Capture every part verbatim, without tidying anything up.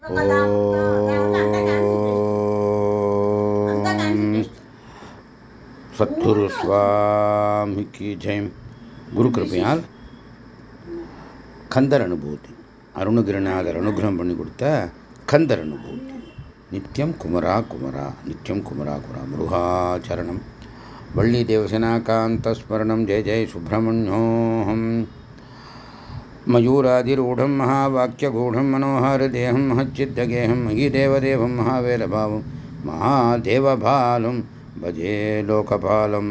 ओम सद्गुरु स्वामी की जय. குரு கிருபையால் கந்தர் அனுபூதி, அருணகிரிநாதர் அனுகிரகம் பண்ணி கொடுத்த கந்தர் அனுபூதி. நித்தியம் குமரா குமரா, நித்தியம் குமரா குமரா. முருகாச்சரணம். வள்ளி தேவசனாகாந்த ஸ்மரணம். ஜெய ஜெய சுப்பிரமணியோஹம். मयूराधिरूढ़ं महावाक्यगूढ़ं मनोहरदेहं महच्चिद्दगेहं महीदेवदेवं महावेलभावं महादेवभालं भजे लोकपालं.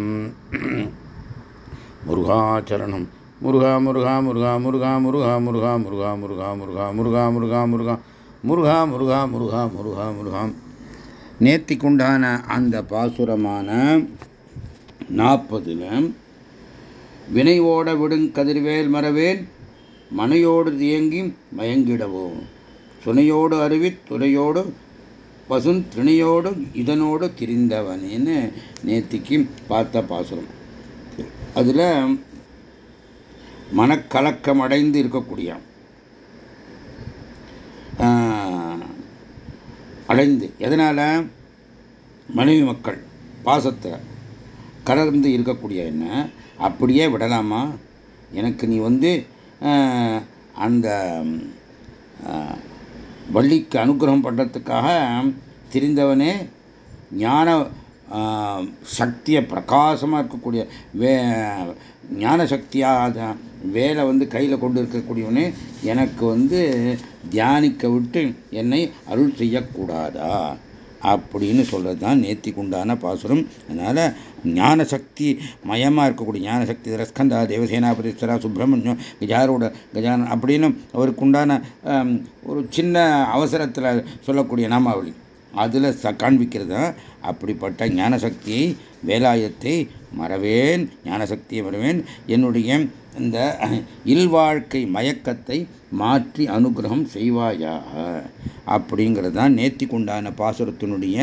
मुरुघाचरणं. मुरुघा मुरुघा मुरुघा मुरुघा मुरुघा मुरुघा मुरुघा मुरुघा मुरुघा मुरुघा मुरुघा मुरुघा முருகா முருகா முருகா முருகா முருகா. நேத்திக்குண்டான அந்த பாசுரமான நாற்பதுல வினையோட விடுங் கதிர்வேல் மரவேல் மனையோடு தியங்கி மயங்கிடவோம் சுனையோடு அருவி துறையோடு பசுன் திணையோடு இதனோடு திரிந்தவனேன்னு நேத்திக்கு பார்த்த பாசுரம். அதில் மனக்கலக்கம் அடைந்து இருக்கக்கூடிய அடைந்து எதனால் மனைவி மக்கள் பாசத்தை கலர்ந்து இருக்கக்கூடிய என்ன அப்படியே விடலாமா? எனக்கு நீ வந்து அந்த வள்ளிக்கு அனுகிரகம் பண்ணுறதுக்காக தெரிந்தவனே ஞான சக்தியை பிரகாசமாக இருக்கக்கூடிய வே ஞான சக்தியாக வேலை வந்து கையில் கொண்டு இருக்கக்கூடியவனே எனக்கு வந்து தியானிக்க விட்டு என்னை அருள் செய்யக்கூடாதா அப்படின்னு சொல்கிறது தான் நேத்திக்குண்டான பாசுரம். அதனால் ஞான சக்தி மயமாக இருக்கக்கூடிய ஞான சக்தி ரஸ்கந்தா தேவசேனாபதீஸ்வரா சுப்பிரமணியம் கஜாரோட கஜானன் அப்படின்னு அவருக்குண்டான ஒரு சின்ன அவசரத்தில் சொல்லக்கூடிய நாமாவளி அதில் ச காண்பிக்கிறது தான். அப்படிப்பட்ட ஞானசக்தியை வேலாயத்தை மறவேன், ஞானசக்தியை மறவேன், என்னுடைய இந்த இல்வாழ்க்கை மயக்கத்தை மாற்றி அனுகிரகம் செய்வாயாக அப்படிங்கிறது தான் நேத்திக்குண்டான பாசுரத்தினுடைய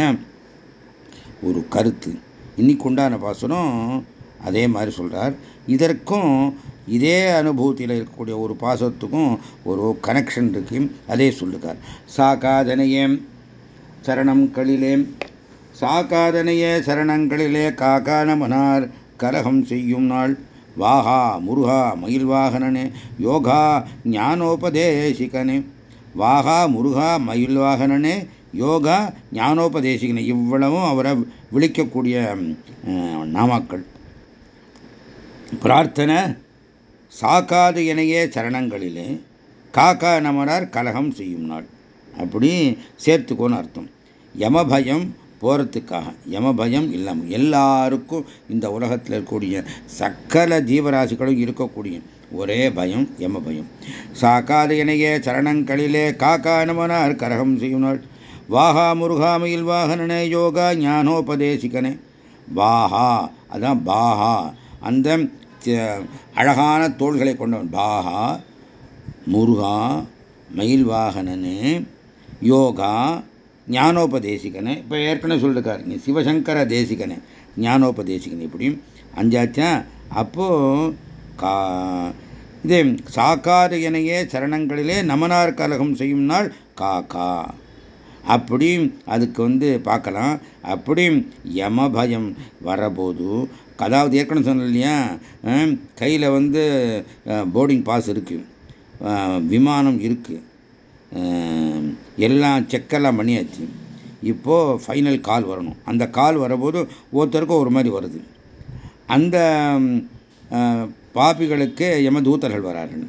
ஒரு கருத்து. இன்னைக்குண்டான பாசுரம் அதே மாதிரி சொல்கிறார். இதற்கும் இதே அனுபூதியில் இருக்கக்கூடிய ஒரு பாசுரத்துக்கும் ஒரு கனெக்ஷன் இருக்கு. அதே சொல்லுக்கார். சாகாதனையே சரணங்களிலே சாகாதனையே சரணங்களிலே காகான மனார் கலகம் செய்யும் நாள் வாகா முருகா மயில்வாகனனே யோகா ஞானோபதேசிகனே. வாகா முருகா மயில்வாகனனே யோகா ஞானோபதேசிகனே. இவ்வளவும் அவரை விളിக்கக்கூடிய நாமாக்கள். பிரார்த்தனை சாக்காது எனையே சரணங்களிலே காக்கா நமரார் கலகம் செய்யும் நாள் அப்படி சேர்த்துக்கோன்னு அர்த்தம். யமபயம் போகிறதுக்காக, யமபயம் இல்லாமல் எல்லாருக்கும் இந்த உலகத்தில் இருக்கக்கூடிய சக்கல ஜீவராசிகளும் இருக்கக்கூடிய ஒரே பயம் யமபயம். சாக்காது எனையே சரணங்களிலே காக்கா நமனார் கலகம் செய்யும் நாள் வாகா முருகாமையில் வாகனனே யோகா ஞானோபதேசிகனே. வாஹா அதான் பாஹா, அந்த அழகான தோள்களை கொண்டவன். பாஹா முருகா மயில் வாகனனே யோகா ஞானோபதேசிகனே. இப்போ ஏற்கனவே சொல்லிருக்காரு சிவசங்கர தேசிகனே ஞானோபதேசிகனே. இப்படி அஞ்சாச்சா. அப்போது கா இது சாக்காது எனையே சரணங்களிலே நமனார் கலகம் செய்யும் நாள் காக்கா அப்படி அதுக்கு வந்து பார்க்கலாம். அப்படி யமபயம் வரபோது, அதாவது ஏற்கனவே சொன்ன இல்லையா, கையில் வந்து போர்டிங் பாஸ் இருக்குது, விமானம் இருக்குது, எல்லாம் செக்கெல்லாம் பண்ணியாச்சு. இப்போது ஃபைனல் கால் வரணும். அந்த கால் வரபோது ஒருத்தருக்கும் ஒரு மாதிரி வருது. அந்த பாபிகளுக்கு யமதூதர்கள் வரார்கள்.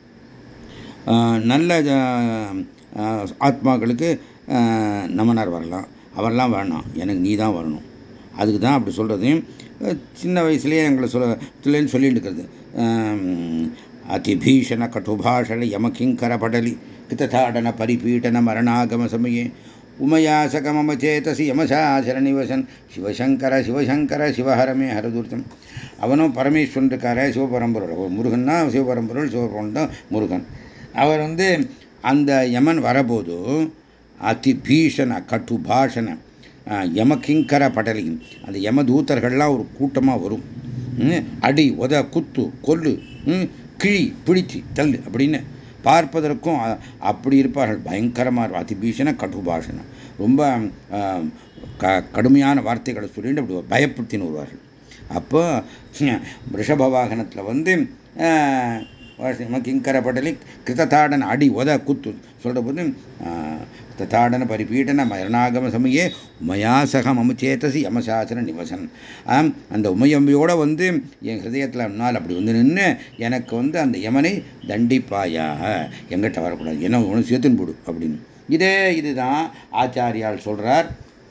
நல்ல ஆத்மாக்களுக்கு நமனார் வரலாம். அவரெல்லாம் வேணாம், எனக்கு நீ தான் வரணும். அதுக்கு தான் அப்படி சொல்கிறது. சின்ன வயசுலேயே எங்களை சொல்ல சொல்லிட்டு இருக்கிறது. அதிபீஷண கட்டுபாஷண யமகிங்கர படலி கிருத்தாடன பரிபீட்டன மரணாகம சமயே உமயாசகமம சேதசி யமசாசர நிவசன் சிவசங்கர சிவசங்கர சிவஹரமே ஹரதூர்த்தம். அவனும் பரமேஸ்வரன் இருக்கார, சிவபரம்பொருள். முருகன் தான் சிவபரம்பொருள், சிவபரம்பொருள் தான் முருகன். அவர் வந்து அந்த யமன் வரபோது அதிபீஷண கட்டுபாஷண யமகிங்கர படலியும் அந்த யமதூத்தர்கள்லாம் ஒரு கூட்டமாக வரும். அடி உத குத்து கொல்லு கிழி பிடிச்சி தள்ளு அப்படின்னு பார்ப்பதற்கும் அப்படி இருப்பார்கள். பயங்கரமாக அதிபீஷண கடுபாஷணம், ரொம்ப கடுமையான வார்த்தைகளை சொல்லிட்டு அப்படி பயப்படுத்தின்னு வருவார்கள். அப்போ ரிஷப வாகனத்தில் வந்து கிங்கர படலி கிருததாடன அடி உத குத்து சொல்ற போது கிருததாடன பரிபீடன மரணாகம சமயே உமயாசக மமுச்சேதசி யமசாசன நிவசன். அந்த உமையம்பியோட வந்து என் ஹிருதயத்தில் முன்னால் அப்படி வந்து நின்று எனக்கு வந்து அந்த யமனை தண்டிப்பாயாக, எங்கிட்ட வரக்கூடாது, என்ன ஒன்று சேர்த்துன்னு போடு அப்படின்னு. இதே இதுதான் ஆச்சாரியால் சொல்றார்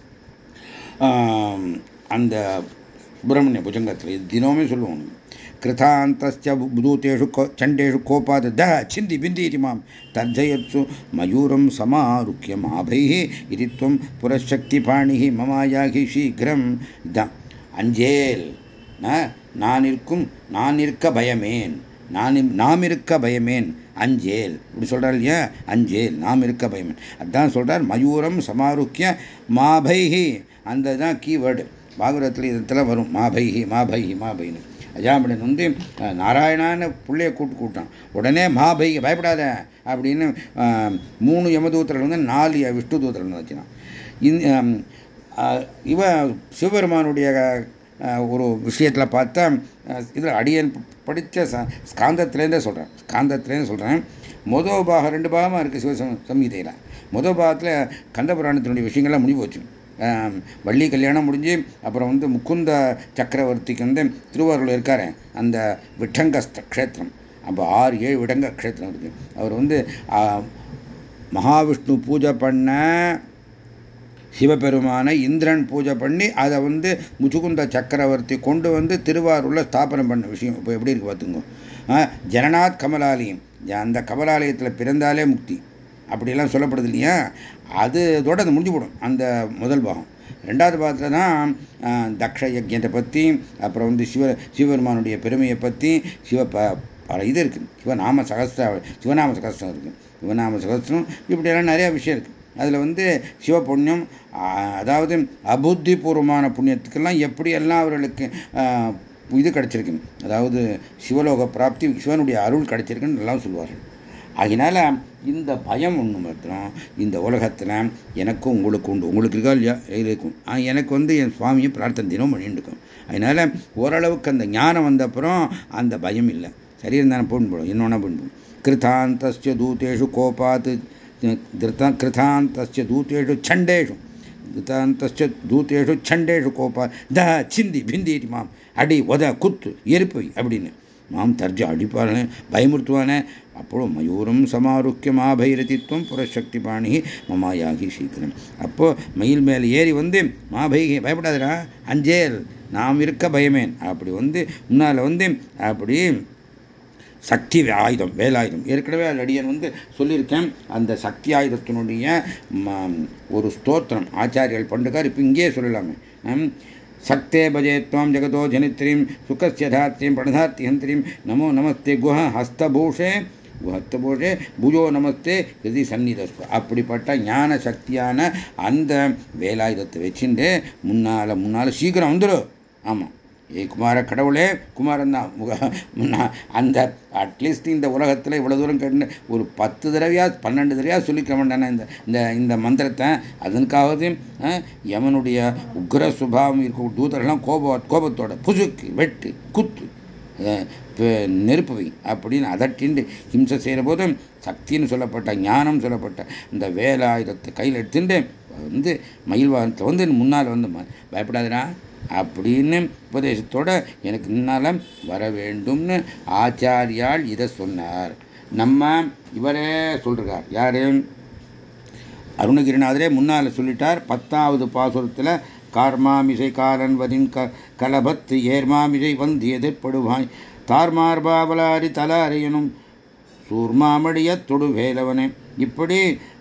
அந்த சுப்பிரமணிய புஜங்கத்தில் தினமே சொல்லுவோம். கிருதாந்தஸ்ய பூதேஷு சண்டேஷு கோபாத் த சிந்தி பிந்தி மாம் தர்ஜயத்சு மயூரம் சமாருக்கியம் ஆபைஹி இது துவம் புரசக்தி பாணிஹி மமாயாகி சீக்கிரம். இதான் அஞ்சேல், நான் இருக்கும், நான் இருக்க பயமேன், நான் நாம் இருக்க பயமேன், அஞ்சேல் இப்படி சொல்றார் இல்லையா, அஞ்சேல் நாம் இருக்க பயமேன். அதான் சொல்றார் மயூரம் சமாருக்கிய மாபைஹி. அந்த தான் கீவேர்டு பாகவதத்தில் இதெல்லாம் வரும். மாபைஹி மாபைஹி மாபைன்னு. அஜாமிடன் வந்து நாராயணான்னு பிள்ளைய கூட்டு கூட்டான். உடனே மாபை பயப்படாத அப்படின்னு மூணு யமதூத்திரர்கள் வந்து நாலு விஷ்ணு தூத்திரர்கள் வச்சுனான். இவ சிவபெருமானுடைய ஒரு விஷயத்தில் பார்த்தா இதில் அடியன் படித்த ஸ்காந்தத்திலேருந்தே சொல்கிறேன் ஸ்காந்தத்திலேருந்து சொல்கிறேன் மொதல் பாகம் ரெண்டு பாகமாக இருக்குது சிவ சம்ஹிதையில். மொதல் பாகத்தில் கந்தபுராணத்தினுடைய விஷயங்கள்லாம் முடிவு வச்சு வள்ளி கல்யாணம் முடிஞ்சு அப்புறம் வந்து முக்குந்த சக்கரவர்த்திக்கு வந்து திருவாரூர் இருக்காரு அந்த விட்டங்க க்ஷேத்திரம். அப்போ ஆறு ஏழு விடங்க க்ஷேத்திரம் இருக்கு. அவர் வந்து மகாவிஷ்ணு பூஜை பண்ண சிவபெருமானை இந்திரன் பூஜை பண்ணி அதை வந்து முச்சுகுந்த சக்கரவர்த்தி கொண்டு வந்து திருவாரூரில் ஸ்தாபனம் பண்ண விஷயம் இப்போ எப்படி இருக்கு பார்த்துங்க. ஜனநாத் கமலாலயம், அந்த கமலாலயத்தில் பிறந்தாலே முக்தி அப்படிலாம் சொல்லப்படுது இல்லையா. அது இதோட அது முடிஞ்சு போடும் அந்த முதல் பாகம். ரெண்டாவது பாகத்தில் தான் தக்ஷ யஜ்யத்தை பற்றி, அப்புறம் வந்து சிவ சிவபெருமானுடைய பெருமையை பற்றி சிவ பல இது இருக்குது. சிவநாம சகஸ்திர சிவநாம சகஸ்திரம் இருக்குது, சிவநாம சகஸ்திரம் இப்படியெல்லாம் நிறையா விஷயம் இருக்குது. அதில் வந்து சிவ புண்ணியம், அதாவது அபுத்திபூர்வமான புண்ணியத்துக்கெல்லாம் எப்படியெல்லாம் அவர்களுக்கு இது கிடைச்சிருக்கு, அதாவது சிவலோக பிராப்தி சிவனுடைய அருள் கிடைச்சிருக்குன்னு எல்லாம் சொல்லுவார்கள். அதனால இந்த பயம் ஒன்று மாத்திரம் இந்த உலகத்தில் எனக்கும் உங்களுக்கு உண்டு. உங்களுக்கு இருக்கா இல்லையா இருக்கும். எனக்கு வந்து என் சுவாமியை பிரார்த்தனை தினம் பண்ணிட்டு இருக்கும். அதனால ஓரளவுக்கு அந்த ஞானம் வந்த அப்புறம் அந்த பயம் இல்லை. சரி இருந்தாலும் போட்டு போடும், இன்னொன்னா போட்டு போடும். கிருதாந்தஸ்ய தூதேஷு கோபாத் கிருதாந்தஸ்ய தூதேஷு சண்டேஷு கிருதாந்தஸ்ய தூதேஷு சண்டேஷு கோபாத் த சிந்தி பிந்தி மாம் அடி உத குத்து எரிப்பை அப்படின்னு மாம் தர்ஜ அடிப்பாரு பயமுறுத்துவானே. அப்போ மயூரம் சமாருக்கிய மாபைரதித்வம் புரசக்தி பாணி மமாயாகி சீக்கிரம். அப்போ மயில் மேலே ஏறி வந்து மாபைகி பயப்படாதரா, அஞ்சேல் நாம் இருக்க பயமேன் அப்படி வந்து முன்னால் வந்து அப்படி சக்தி ஆயுதம் வேலாயுதம் ஏற்கனவே அடியன் வந்து சொல்லியிருக்கேன். அந்த சக்தி ஆயுதத்தினுடைய ஒரு ஸ்தோத்திரம் ஆச்சாரியர்கள் பண்டுக்கார். இப்போ இங்கேயே சொல்லலாமே. சக்தே பஜேத்வாம் ஜெகதோ ஜனித்ரீம் சுகஸ்ய தாத்ரீம் பிரணதார்த்திஹந்திரீம் நமோ நமஸ்தே குஹ ஹஸ்தபூஷே குஹஸ்தபூஷே பூஜோ நமஸ்தே ஹிருதி சந்நிதஸ்து. அப்படிப்பட்ட ஞான சக்தியான அந்த வேலாயுதத்தை வச்சுட்டு முன்னால முன்னால சீக்கிரம் வந்துடும். ஆமாம், ஏ குமார கடவுளே, குமாரன் தான். அந்த அட்லீஸ்ட் இந்த உலகத்தில் இவ்வளோ தூரம் கேட்டு ஒரு பத்து தடவையா பன்னெண்டு தடவையா சொல்லிக்க வேண்டானே இந்த இந்த இந்த மந்திரத்தை. அதற்காவது யமனுடைய உக்ர சுபாவம் இருக்க தூதரெல்லாம் கோப கோபத்தோட புசுக்கு வெட்டு குத்து நெருப்புவை அப்படின்னு அதட்டிண்டு ஹிம்சை செய்கிற போதும் சக்தின்னு சொல்லப்பட்ட ஞானம் சொல்லப்பட்ட இந்த வேலாயுதத்தை கையில் எடுத்துட்டு வந்து மயில் வாகனத்தில் வந்து முன்னால் வந்து பயப்படாதுடா அப்படின்னு உபதேசத்தோட எனக்கு முன்னால வர வேண்டும்னு ஆச்சாரியால் இதை சொன்னார். நம்ம இவரே சொல்றார். யாரு? அருணகிரிநாதரே முன்னால் சொல்லிட்டார். பத்தாவது பாசுரத்தில் கார்மாமிசை காலன் வரின் க கலபத்து ஏர்மாமிசை வந்து எதிர்ப்படுவாய் தார்மார்பாவலாரி தலாரியனும் சூர்மாமடிய தொடு வேலவனே. இப்படி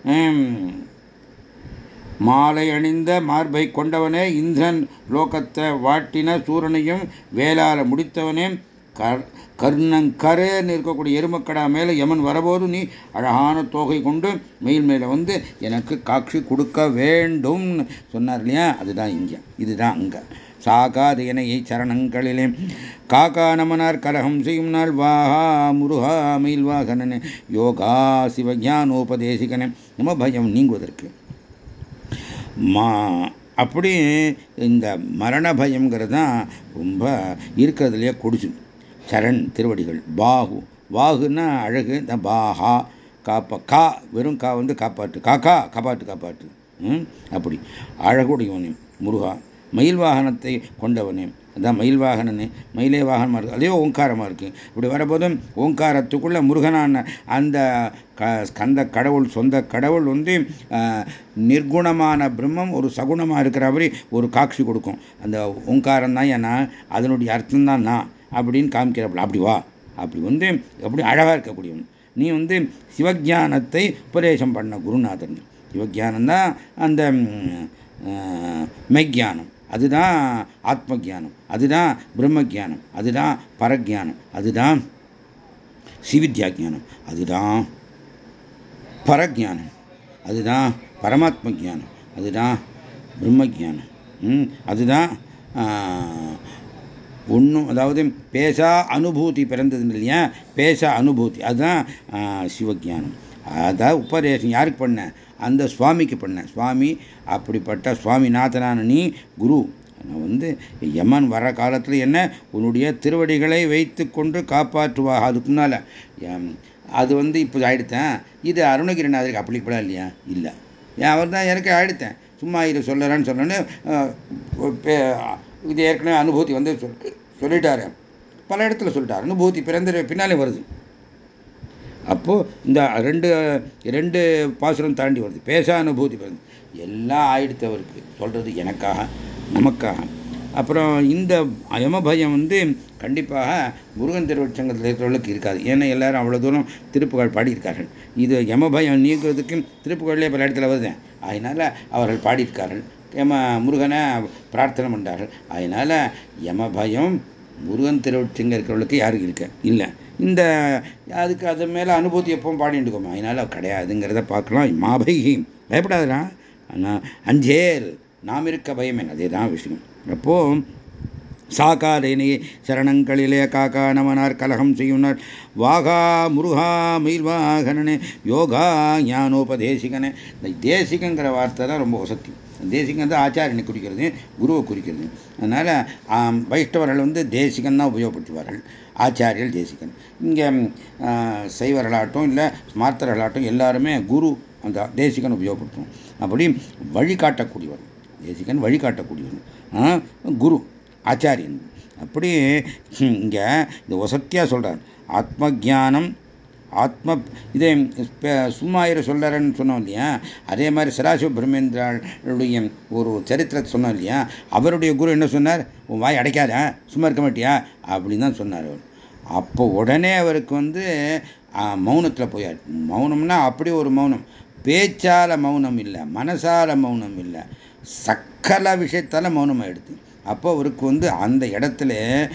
மாலை அணிந்த மார்பை கொண்டவனே, இந்திரன் லோகத்தை வாட்டின சூரனையும் வேளால முடித்தவனே, கர்ணங்கரேன்னு இருக்கக்கூடிய எருமக்கடா மேலே யமன் வரபோது நீ அழகான தோகை கொண்டு மயில் மேலே வந்து எனக்கு காட்சி கொடுக்க வேண்டும் சொன்னார் இல்லையா. அதுதான் இங்கே, இதுதான் அங்கே. சாகாதேனையை சரணங்களிலே காக்கா நமனார் கலகம் செய்யும் நாள் வாஹா முருகா மயில்வாகனனே யோகா சிவஞானோபதேசிகனே நம பயம் நீங்குவதற்கு. மா அப்படி இந்த மரண பயங்கிறது தான் ரொம்ப இருக்கிறதுலையே கொடிச்சு. சரண் திருவடிகள். பாகு வாகுன்னா அழகு. இந்த பாஹா காப்பா கா வெறும் கா வந்து காப்பாற்று காக்கா காப்பாற்று காப்பாற்று. அப்படி அழகுடையவனே முருகா. மயில் வாகனத்தை கொண்டவனே, அதான் மயில் வாகனனே. மயிலே வாகனமாக இருக்குது, அதே ஓங்காரமாக இருக்குது. இப்படி வரபோதும் ஓங்காரத்துக்குள்ள முருகனான அந்த ஸ்கந்த கடவுள், சொந்த கடவுள் வந்து நிர்குணமான பிரம்மம் ஒரு சகுணமாக இருக்கிற மாதிரி ஒரு காட்சி கொடுக்கும். அந்த ஓங்காரம் தான் ஏன்னா அதனுடைய அர்த்தம் தான் நான் அப்படின்னு காமிக்கிறப்ப அப்படி வா அப்படி வந்து அப்படி அழகாக இருக்கக்கூடியவன். நீ வந்து சிவஜானத்தை உபதேசம் பண்ண குருநாதன். சிவஜானம் தான் அந்த மெய்ஞானம், அதுதான் ஆத்ம ஜானம், அதுதான் பிரம்ம ஜானம், அதுதான் பரஜானம், அதுதான் சிவித்யா ஜானம், அதுதான் பரஜானம், அதுதான் பரமாத்ம ஜானம், அதுதான் பிரம்ம ஜானம், அதுதான் ஒன்றும். அதாவது பேசா அனுபூதி பிறந்தது இல்லையா, பேச அனுபூதி, அதுதான் சிவஜானம். அதான் உபதேசம் யாருக்கு பண்ண? அந்த சுவாமிக்கு பண்ண. சுவாமி அப்படிப்பட்ட சுவாமிநாதனான நீ குரு. நான் வந்து யமன் வர காலத்தில் என்ன உன்னுடைய திருவடிகளை வைத்து கொண்டு காப்பாற்றுவாக. அதுக்கு முன்னால் அது வந்து இப்போ ஆயிடுத்தேன். இது அருணகிரிநாதருக்கு அப்ளிகபிளா இல்லையா? இல்லை, ஏன் அவர் தான் எனக்கு ஆயிடுத்தேன். சும்மா இது சொல்லறான்னு சொன்னோன்னு இது ஏற்கனவே அனுபூதி வந்து சொல்லிட்டாரு, பல இடத்துல சொல்லிட்டார். அனுபூதி பிறந்த பின்னாலே வருது. அப்போ இந்த ரெண்டு ரெண்டு பாசுரம் தாண்டி வருது. பேச அனுபூதி பிறந்து எல்லாம் ஆயிடுத்தவருக்கு சொல்றது எனக்காக நமக்காக. அப்புறம் இந்த யமபயம் வந்து கண்டிப்பாக முருகன் திருவச்சங்கத்தில் இருக்கிறவர்களுக்கு இருக்காது. ஏன்னா எல்லாரும் அவ்வளோ தூரம் திருப்புகழ் பாடியிருக்கார்கள். இது யமபயம் நீக்குறதுக்கு திருப்புகழ்லேயே பல இடத்துல வருது. அதனால அவர்கள் பாடியிருக்கார்கள், யம முருகனை பிரார்த்தனை பண்ணார்கள். அதனால யமபயம் முருகன் திருவச்சங்க இருக்கிறவர்களுக்கு யாருக்கு இருக்க இல்லை. இந்த அதுக்கு அது மேலே அனுபூதி எப்பவும் பாடிட்டு இருக்கோம், அதனால கிடையாதுங்கிறத பார்க்கலாம். மாபை பயப்படாதுடா, ஆனால் அஞ்சேல் நாம் இருக்க பயமே, அதே தான் விஷயம். அப்போ சாகாதேனே சரணங்களிலே காக்கா நமனார் கலகம் செய்யுனார் வாகா முருகா மயில்வாகனனே யோகா ஞானோபதேசிகனே. இந்த தேசிகங்கிற வார்த்தை தான் ரொம்ப வசதி. தேசிகம் தான் ஆச்சாரியனை குறிக்கிறது, குருவை குறிக்கிறது. அதனால் வைஷ்ணவர்கள் வந்து தேசிகன் தான் உபயோகப்படுத்துவார்கள், ஆச்சாரியர்கள் தேசிகன். இங்கே சைவர்களாகட்டும் இல்லை ஸ்மார்த்தர்களாகட்டும் எல்லாருமே குரு அந்த தேசிகன் உபயோகப்படுத்துவோம். அப்படி வழிகாட்டக்கூடியவர் தேசிகன், வழிகாட்டக்கூடியவர் குரு ஆச்சாரியன். அப்படி இங்கே இந்த வசத்தியாக சொல்கிறார். ஆத்ம ஜானம் ஆத்ம இதே சும்மாயிர சொல்லறன்னு சொன்னோம் இல்லையா, அதே மாதிரி சதாசிவ பிரம்மேந்திராளுடைய ஒரு சரித்திரத்தை சொன்னோம் இல்லையா. அவருடைய குரு என்ன சொன்னார்? உன் வாய் அடைக்காத, சும்மா இருக்க மாட்டியா அப்படின்னு தான் சொன்னார் அவர். அப்போ உடனே அவருக்கு வந்து மௌனத்தில் போயார். மௌனம்னா அப்படி ஒரு மௌனம், பேச்சால மௌனம் இல்லை, மனசால மௌனம் இல்லை, சக்கல விஷயத்தால மௌனம் ஆயிடுது. அப்போ அவருக்கு வந்து அந்த இடத்துல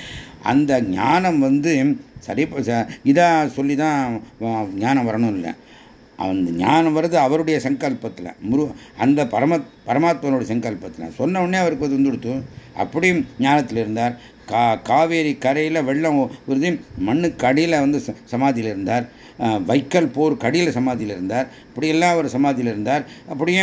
அந்த ஞானம் வந்து சரி இதாக சொல்லி தான் ஞானம் வரணும் இல்லை. அந்த ஞானம் வருது அவருடைய சங்கல்பத்தில், முரு அந்த பரம பரமாத்மனுடைய சங்கல்பத்தில் சொன்ன உடனே அவருக்கு அது வந்துடுத்து. அப்படியும் ஞானத்தில் இருந்தார். கா காவேரி கரையில் வெள்ளம் வருது, மண்ணுக்கு அடியில் வந்து சமாதியில் இருந்தார். வைக்கல் போர் கடியில் சமாதியில் இருந்தார். இப்படியெல்லாம் அவர் சமாதியில் இருந்தார். அப்படியே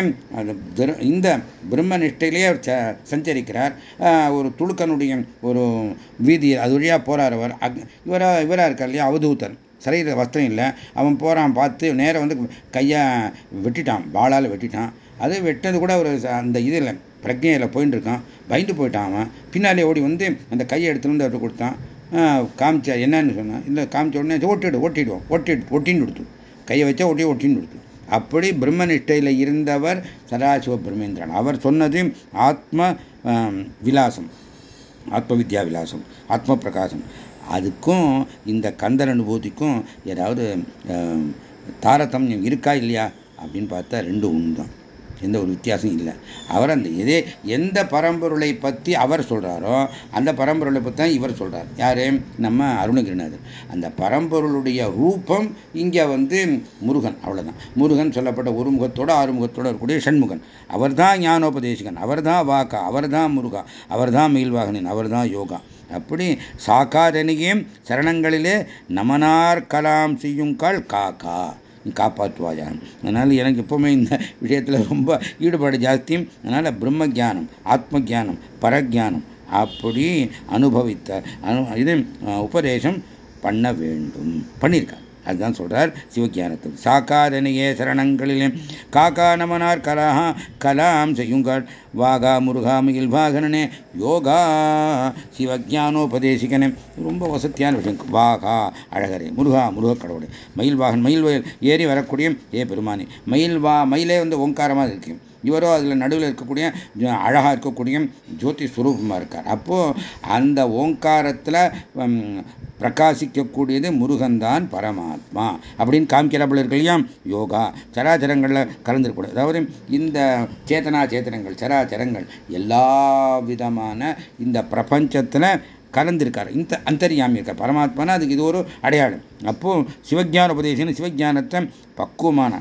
இந்த பிரம்ம நிஷ்டையிலேயே அவர் சஞ்சரிக்கிறார். ஒரு துளுக்கனுடைய ஒரு வீதி அது வழியாக போகிறார் அவர். இவரா இவராக இருக்கார் இல்லையா அவதூதன், சரீர வஸ்திரம் இல்லை. அவன் போகிறான், பார்த்து நேரம் வந்து கையை வெட்டிட்டான், வாளால் வெட்டிட்டான். அது வெட்டது கூட ஒரு அந்த இதில் பிரஜையில் போயின்னு இருக்கான். பயந்து போயிட்டான். அவன் பின்னாலே ஓடி வந்து அந்த கையை எடுத்துன்னு வந்து அவர்கிட்ட கொடுத்தான். காமிச்சா என்னன்னு சொன்னான். இல்லை காமிச்ச உடனே ஓட்டிடு ஓட்டிடுவோம் ஒட்டிடு ஒட்டின்னு கொடுத்து, கையை வச்சா ஒட்டி ஒட்டின்னு கொடுத்து. அப்படி பிரம்மனிஷ்டையில் இருந்தவர் சதாசிவ பிரம்மேந்திரன். அவர் சொன்னது ஆத்ம விலாசம், ஆத்ம வித்யா விலாசம், ஆத்ம பிரகாசம். அதுக்கும் இந்த கந்தர் அனுபூதிக்கும் ஏதாவது தாரதமியம் இருக்கா இல்லையா அப்படின்னு பார்த்தா ரெண்டு ஒன்று தான். எந்த ஒரு வித்தியாசம் இல்லை. அவர் அந்த எதே எந்த பரம்பொருளை பற்றி அவர் சொல்கிறாரோ அந்த பரம்பொருளை பற்றி தான் இவர் சொல்கிறார். யார்? நம்ம அருணகிரிநாதர். அந்த பரம்பொருளுடைய ரூபம் இங்கே வந்து முருகன். அவ்வளோதான். முருகன் சொல்லப்பட்ட ஒரு முகத்தோடு ஆறு முகத்தோடு இருக்கக்கூடிய ஷண்முகன். அவர் தான் ஞானோபதேசிகன், அவர் தான் வாக்கா, அவர் தான் முருகா, அவர் தான் மயில்வாகனன், அவர் தான் யோகா. அப்படி சாக்காதனியும் சரணங்களிலே நமனார் கலாம் செய்யுங்கால் காக்கா காப்பாற்றுவாயான். அதனால் எனக்கு எப்பவுமே இந்த விஷயத்தில் ரொம்ப ஈடுபாடு ஜாஸ்தியும். அதனால் பிரம்ம ஜானம், ஆத்ம ஜானம், பரஜானம் அப்படி அனுபவித்த அனு இது உபதேசம் பண்ண வேண்டும், பண்ணியிருக்கார். அதுதான் சொல்றார் சிவஜானத்தில். சாக்காதனையே சரணங்களிலே காக்கா நமனார் கலா கலாம் செய்யுங்கள் வாகா முருகா மயில் வாகனனே யோகா சிவஜானோபதேசிகனே. ரொம்ப வசதியான விஷயம். வாகா அழகரே, முருகா முருக கடவுளே, மயில் வாகன் மயில் ஏறி வரக்கூடிய ஏ பெருமானே. மயில் வா மயிலே வந்து ஓங்காரமாக இருக்கு, இவரோ அதில் நடுவில் இருக்கக்கூடிய அழகாக இருக்கக்கூடிய ஜோதி ஸ்வரூபமாக இருக்கார். அப்போது அந்த ஓங்காரத்தில் பிரகாசிக்கக்கூடியது முருகன்தான் பரமாத்மா அப்படின்னு காமிக்கிறாப்புல இருக்கு இல்லையா. யோகா சராச்சரங்களில் கலந்துருக்கூடாது. அதாவது இந்த சேத்தனா சேத்தனங்கள் சராச்சரங்கள் எல்லா விதமான இந்த பிரபஞ்சத்தில் கலந்திருக்கார். இந்த அந்தர்யாமி இருக்கார் பரமாத்மானா. அதுக்கு இது ஒரு அடையாளம். அப்போது சிவஜான உபதேசம் சிவஜானத்தை பக்குவமான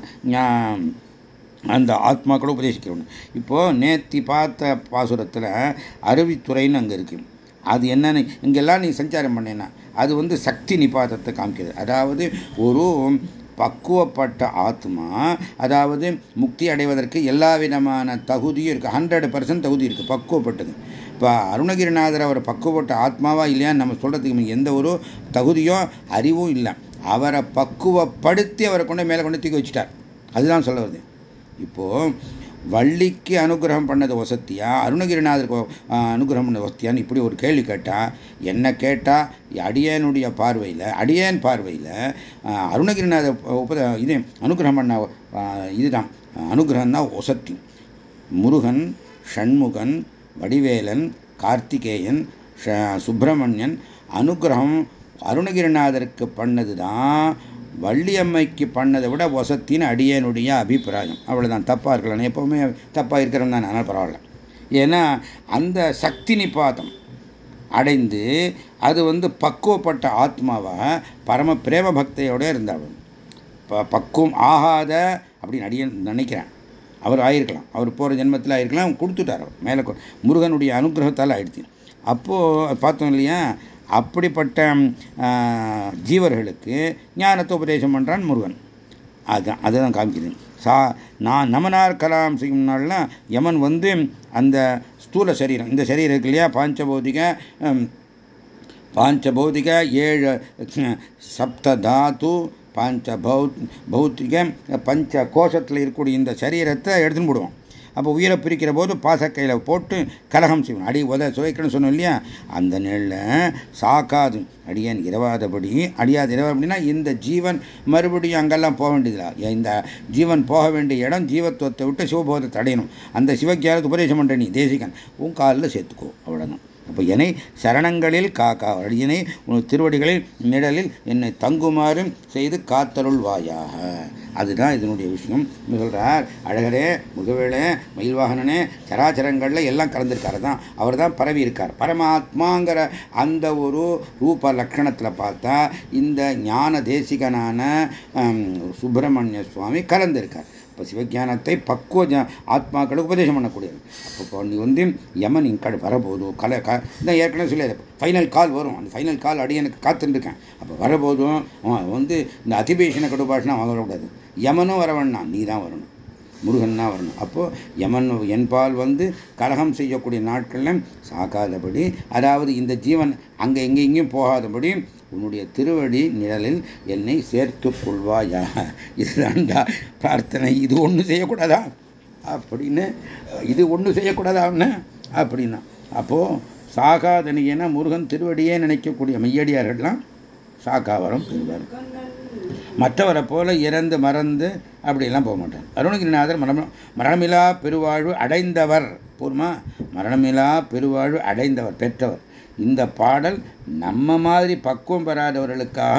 அந்த ஆத்மாக்களை உபதேசிக்கிறோம். இப்போது நேத்தி பார்த்த பாசுரத்தில் அருவித்துறைன்னு அங்கே இருக்கு. அது என்னன்னு இங்கெல்லாம் நீ சஞ்சாரம் பண்ணேன்னா அது வந்து சக்தி நிபாதத்தை காமிக்கிறது. அதாவது ஒரு பக்குவப்பட்ட ஆத்மா, அதாவது முக்தி அடைவதற்கு எல்லா விதமான தகுதியும் இருக்குது. ஹண்ட்ரட் பர்சன்ட் தகுதி இருக்குது, பக்குவப்பட்டது. இப்போ அருணகிரிநாதர் அவர் பக்குவப்பட்ட ஆத்மாவா இல்லையான்னு நம்ம சொல்கிறதுக்கு எந்த ஒரு தகுதியோ அறிவும் இல்லை. அவரை பக்குவப்படுத்தி அவரை கொண்டு மேலே கொண்டு தூக்கி வச்சுட்டார். அதுதான் சொல்ல வருது. இப்போது வள்ளிக்கு அனுகிரகம் பண்ணது வசத்தியா, அருணகிரிநாதருக்கு அனுகிரகம் பண்ணது வசத்தியான்னு இப்படி ஒரு கேள்வி கேட்டால், என்ன கேட்டால் அடியனுடைய பார்வையில் அடியன் பார்வையில் அருணகிரிநாதர் உப இது அனுகிரகம் பண்ண இதுதான் அனுகிரகம் தான் வசத்தி. முருகன், ஷண்முகன், வடிவேலன், கார்த்திகேயன், சுப்பிரமணியன் அனுகிரகம் அருணகிரிநாதருக்கு பண்ணது தான் வள்ளியம்மைக்கு பண்ணதை விட வசத்தின்னு அடியனுடைய அபிப்பிராயம். அவ்வளோதான். தப்பாக இருக்கலாம், எப்போவுமே தப்பாக இருக்கிறோம் தான், ஆனால் பரவாயில்ல. ஏன்னா அந்த சக்தி நிபாதம் அடைந்து அது வந்து பக்குவப்பட்ட ஆத்மாவை பரம பிரேம பக்தியோடு இருந்தாலும் பக்குவம் ஆகாத அப்படின்னு அடியன் நினைக்கிறேன். அவர் ஆயிருக்கலாம், அவர் போகிற ஜென்மத்தில் ஆயிருக்கலாம், கொடுத்துட்டார் அவர் மேலே. முருகனுடைய அனுகிரகத்தால் ஆயிடுச்சு. அப்போது பார்த்தோம் இல்லையா, அப்படிப்பட்ட ஜீவர்களுக்கு ஞானத்தை உபதேசம் பண்ணுறான் முருகன். அதுதான் அதுதான் காமிக்குது. சா நான் நமனார் கலாம் செய்யும் நாள்லாம் யமன் வந்து அந்த ஸ்தூல சரீரம், இந்த சரீரம் இருக்கு இல்லையா, பாஞ்சபௌதிக பாஞ்சபௌதிக ஏழு சப்த தாத்து பாஞ்ச பௌத் பௌத்திக பஞ்ச கோஷத்தில் இருக்கக்கூடிய இந்த சரீரத்தை எடுத்துன்னு போடுவோம். அப்போ உயிரை பிரிக்கிற போது பாசக்கையில் போட்டு கலகம் செய்யணும், அடி உத சுவைக்கணும்னு சொன்னோம் இல்லையா. அந்த நிலையில் சாக்காது அடியன் இரவாதபடி, அடியாது இரவா அப்படின்னா இந்த ஜீவன் மறுபடியும் அங்கெல்லாம் போக வேண்டியதில்லை. இந்த ஜீவன் போக வேண்டிய இடம் ஜீவத்துவத்தை விட்டு சிவபோதத்தை அடையணும். அந்த சிவஜானத்தை உபதேசம் பண்ணுற நீ தேசிகன் உன் காலில் சேர்த்துக்கோ, அவ்வளோதான். அப்போ என்னை சரணங்களில் காக்கா, அடியனை உன் திருவடிகளில் நிழலில் என்னை தங்குமாறு செய்து காத்தருள் வாயாக. அதுதான் இதனுடைய விஷயம். சொல்கிறார் அழகரே, முகவேளே, மயில்வாகனனே, சராச்சரங்களில் எல்லாம் கலந்துருக்காரு தான். அவர் தான் பரவி இருக்கார். பரமாத்மாங்கிற அந்த ஒரு ரூப லட்சணத்தில் பார்த்தா இந்த ஞான தேசிகனான சுப்பிரமணிய சுவாமி கலந்திருக்கார். இப்போ சிவஜானத்தை பக்குவ ஆத்மாக்களுக்கு உபதேசம் பண்ணக்கூடியது. அப்போ நீ வந்து யமன் இங்கே வரபோதும் கலை க தான் ஏற்கனவே சொல்லி ஃபைனல் கால் வரும். அந்த ஃபைனல் கால் அடியனுக்கு காத்துருக்கேன். அப்போ வரபோதும் வந்து இந்த அதிபேஷன கடுபாஷனா வரக்கூடாது. யமனும் வர வேண்டாம், நீ தான் வரணும், முருகன் தான் வரணும். அப்போது யமன் என்பால் வந்து கலகம் செய்யக்கூடிய நாட்களில் சாக்காதபடி, அதாவது இந்த ஜீவன் அங்கே எங்கே எங்கேயும் போகாதபடி உன்னுடைய திருவடி நிழலில் என்னை சேர்த்து கொள்வாயா. இதுதான்டா பிரார்த்தனை. இது ஒன்று செய்யக்கூடாதா அப்படின்னு, இது ஒன்று செய்யக்கூடாதான்னு அப்படின்னா. அப்போது சாகாதனியன முருகன் திருவடியே நினைக்கக்கூடிய மெய்யடியார்கள்லாம் சாக்காவரம் பெறுவார். மற்றவரை போல இறந்து மறந்து அப்படியெல்லாம் போக மாட்டார். அருணகிரிநாதர் மரணம் மரணமிலா பெருவாழ்வு அடைந்தவர். பூர்மா மரணமிலா பெருவாழ்வு அடைந்தவர், பெற்றவர். இந்த பாடல் நம்ம மாதிரி பக்குவம் பெறாதவர்களுக்காக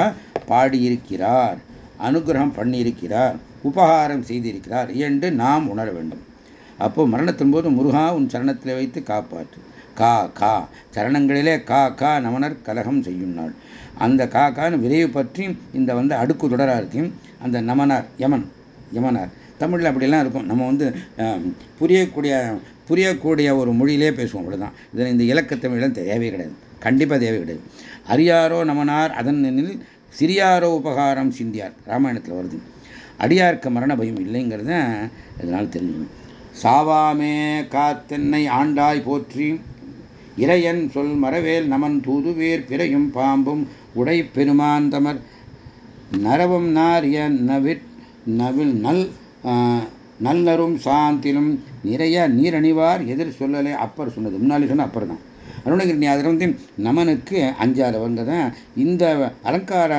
பாடியிருக்கிறார், அனுகிரகம் பண்ணியிருக்கிறார், உபகாரம் செய்திருக்கிறார் என்று நாம் உணர வேண்டும். அப்போ மரணத்தின் போது முருகா உன் சரணத்தில் வைத்து காப்பாற்று. கா கா சரணங்களிலே கா கா நமனர் கலகம் செய்யும் நாள். அந்த கா கான்னு விரைவு பற்றி இந்த வந்து அடுக்கு தொடராக இருக்கும். அந்த நமனார் யமன் யமனார் தமிழில் அப்படிலாம் இருக்கும். நம்ம வந்து புரியக்கூடிய புரியக்கூடிய ஒரு மொழியிலே பேசுவோம், அவ்வளோதான். இதில் இந்த இலக்கத்தமிழெல்லாம் தேவையே கிடையாது, கண்டிப்பாக தேவை கிடையாது. அரியாரோ நமனார் அதன் சிறியாரோ உபகாரம் சிந்தியார் ராமாயணத்தில் வருது. அடியார்க்கு மரண பயம் இல்லைங்கிறத இதனால் தெரிஞ்சுக்கணும். சாவாமே காத்தென்னை ஆண்டாய் போற்றி இறையன் சொல் மரவேல் நமன் தூதுவேர் பிறையும் பாம்பும் உடை பெருமான் தமர் நரவம் நாரிய நவிற் நவில் நல் நல்லரும் சாந்திலும் நிறைய நீரணிவார் எதிர் சொல்லலை. அப்பர் சொன்னது, முன்னாலே சொன்ன அப்பர் தான். அருணகிரி அதில் வந்து நமனுக்கு அஞ்சாறு வந்ததான் இந்த அலங்கார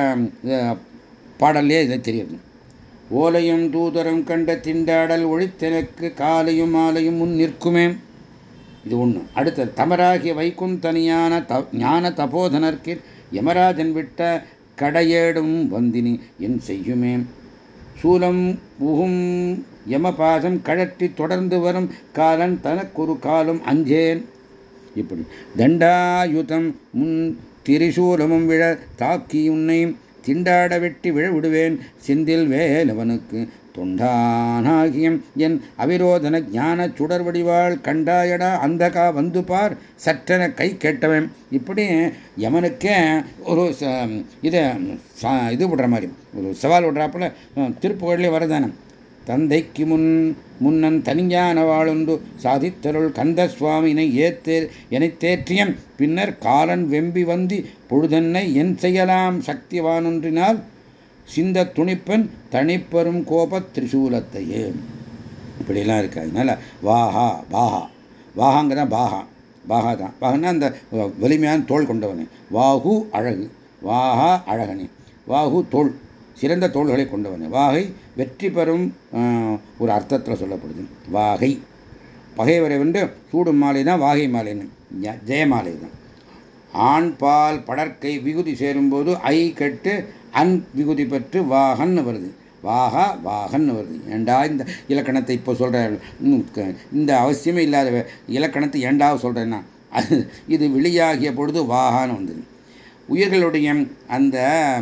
பாடல்லே இதை தெரியுது. ஓலையும் தூதரும் கண்ட திண்டாடல் ஒழித்தெனக்கு காலையும் மாலையும் முன் நிற்குமே, இது ஒன்று. அடுத்தது தமராகிய வைகுந்தனியான த ஞான தபோதனர்க்கு யமராஜன் விட்ட கடையேடும் வந்தினி என் செய்யுமே. சூலம் உகும் யமபாசம் கழற்றி தொடர்ந்து வரும் காலன் தனக்கொரு காலம் அஞ்சேன். இப்படி தண்டாயுதம் முன் திரிசூலமும் விழ தாக்கி உன்னை திண்டாட வெட்டி விழ விடுவேன் செந்தில் வேலவனுக்கு தொண்டானாகியம் என் அவிரோதன ஞான சுடர் வடிவாள் கண்டாயடா அந்தகா வந்து பார் சற்றென கை கேட்டவன். இப்படி யமனுக்கே ஒரு இதை இது விடுற மாதிரி ஒரு சவால் விடுறாப்புல திருப்புகழ்லே வரதானம். தந்தைக்கு முன் முன்னன் தனிஞான வாழுண்டு சாதித்தருள் கந்த சுவாமினை ஏத்தே என தேற்றியம் பின்னர் காலன் வெம்பி வந்தி பொழுதென்னை என் செய்யலாம் சக்திவானொன்றினால் சிந்த துணிப்பன் தனிப்பெரும் கோப திரிசூலத்தையே. இப்படிலாம் இருக்கு. அதனால வாஹா பாஹா வாஹாங்கதான் பாஹா பாஹா தான். பாஹனா அந்த வலிமையான தோல் கொண்டவனே. வாஹு அழகு, வாஹா அழகனே. வாஹு தோல், சிறந்த தோள்களை கொண்டவனே. வாகை வெற்றி பெறும் ஒரு அர்த்தத்தில் சொல்லப்படுது. வாகை பகைவரை வந்து சூடும் மாலை தான் வாகை மாலைன்னு, ஜெயமாலை தான். ஆண் பால் படற்கை விகுதி சேரும்போது ஐ கெட்டு அன் விகுதி பெற்று வாகன் வருது. வாகா வாகன் வருது. ஏண்டா இந்த இலக்கணத்தை இப்போ சொல்கிறேன், இந்த அவசியமே இல்லாத இலக்கணத்தை ஏண்டா சொல்கிறேன்னா அது இது வெளியாகிய பொழுது வாகான்னு வந்தது. உயிர்களுடைய அந்த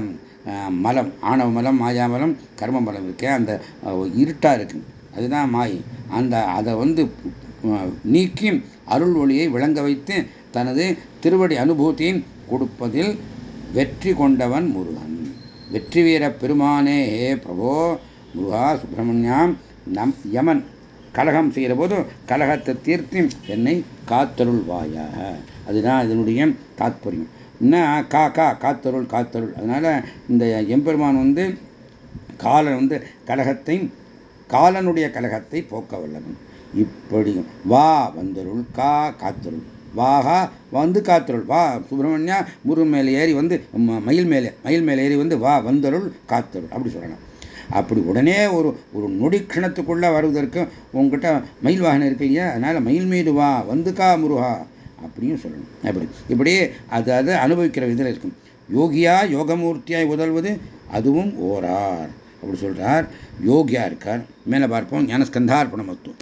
மலம், ஆணவ மலம், மாயாமலம், கர்ம மலம் இருக்கு, அந்த இருட்டா இருக்கு, அதுதான் மாயை. அந்த அதை வந்து நீக்கி அருள் ஒளியை விளங்க வைத்து தனது திருவடி அனுபூதியை கொடுப்பதில் வெற்றி கொண்டவன் முருகன். வெற்றி வீர பெருமானே ஹே பிரபோ முருகா சுப்பிரமணியம். நம் யமன் கலகம் செய்கிற போது கலகத்தை தீர்த்து என்னை காத்தருள்வாயாக. அதுதான் இதனுடைய தாத்பரியம். என்ன கா கா காத்தருள் காத்தருள். அதனால இந்த எம்பெருமான் வந்து காலன் வந்து கலகத்தை காலனுடைய கலகத்தை போக்க வல்லவன். இப்படி வா வந்தருள் கா காத்தருள் வாகா வந்து காத்தருள். வா சுப்பிரமணியா முருகன் மேலே ஏறி வந்து மயில் மேலே மயில் மேலே ஏறி வந்து வா வந்தருள் காத்தருள் அப்படி சொல்லலாம். அப்படி உடனே ஒரு ஒரு நொடி க்ஷணத்துக்குள்ள வருவதற்கு உங்ககிட்ட மயில் வாகனம் இருக்கு இல்லையா, அதனால மயில் மீது வா வந்து கா முருகா அப்படியும் சொல்லணும். அப்படி இப்படி அது அது அனுபவிக்கிற விதில் இருக்கும். யோகியா யோகமூர்த்தியாய் உதல்வது அதுவும் ஓரார் அப்படி சொல்றார். யோகியா இருக்கார். மேலே பார்ப்போம். ஞானஸ்கந்தார்ப்பணமஸ்து.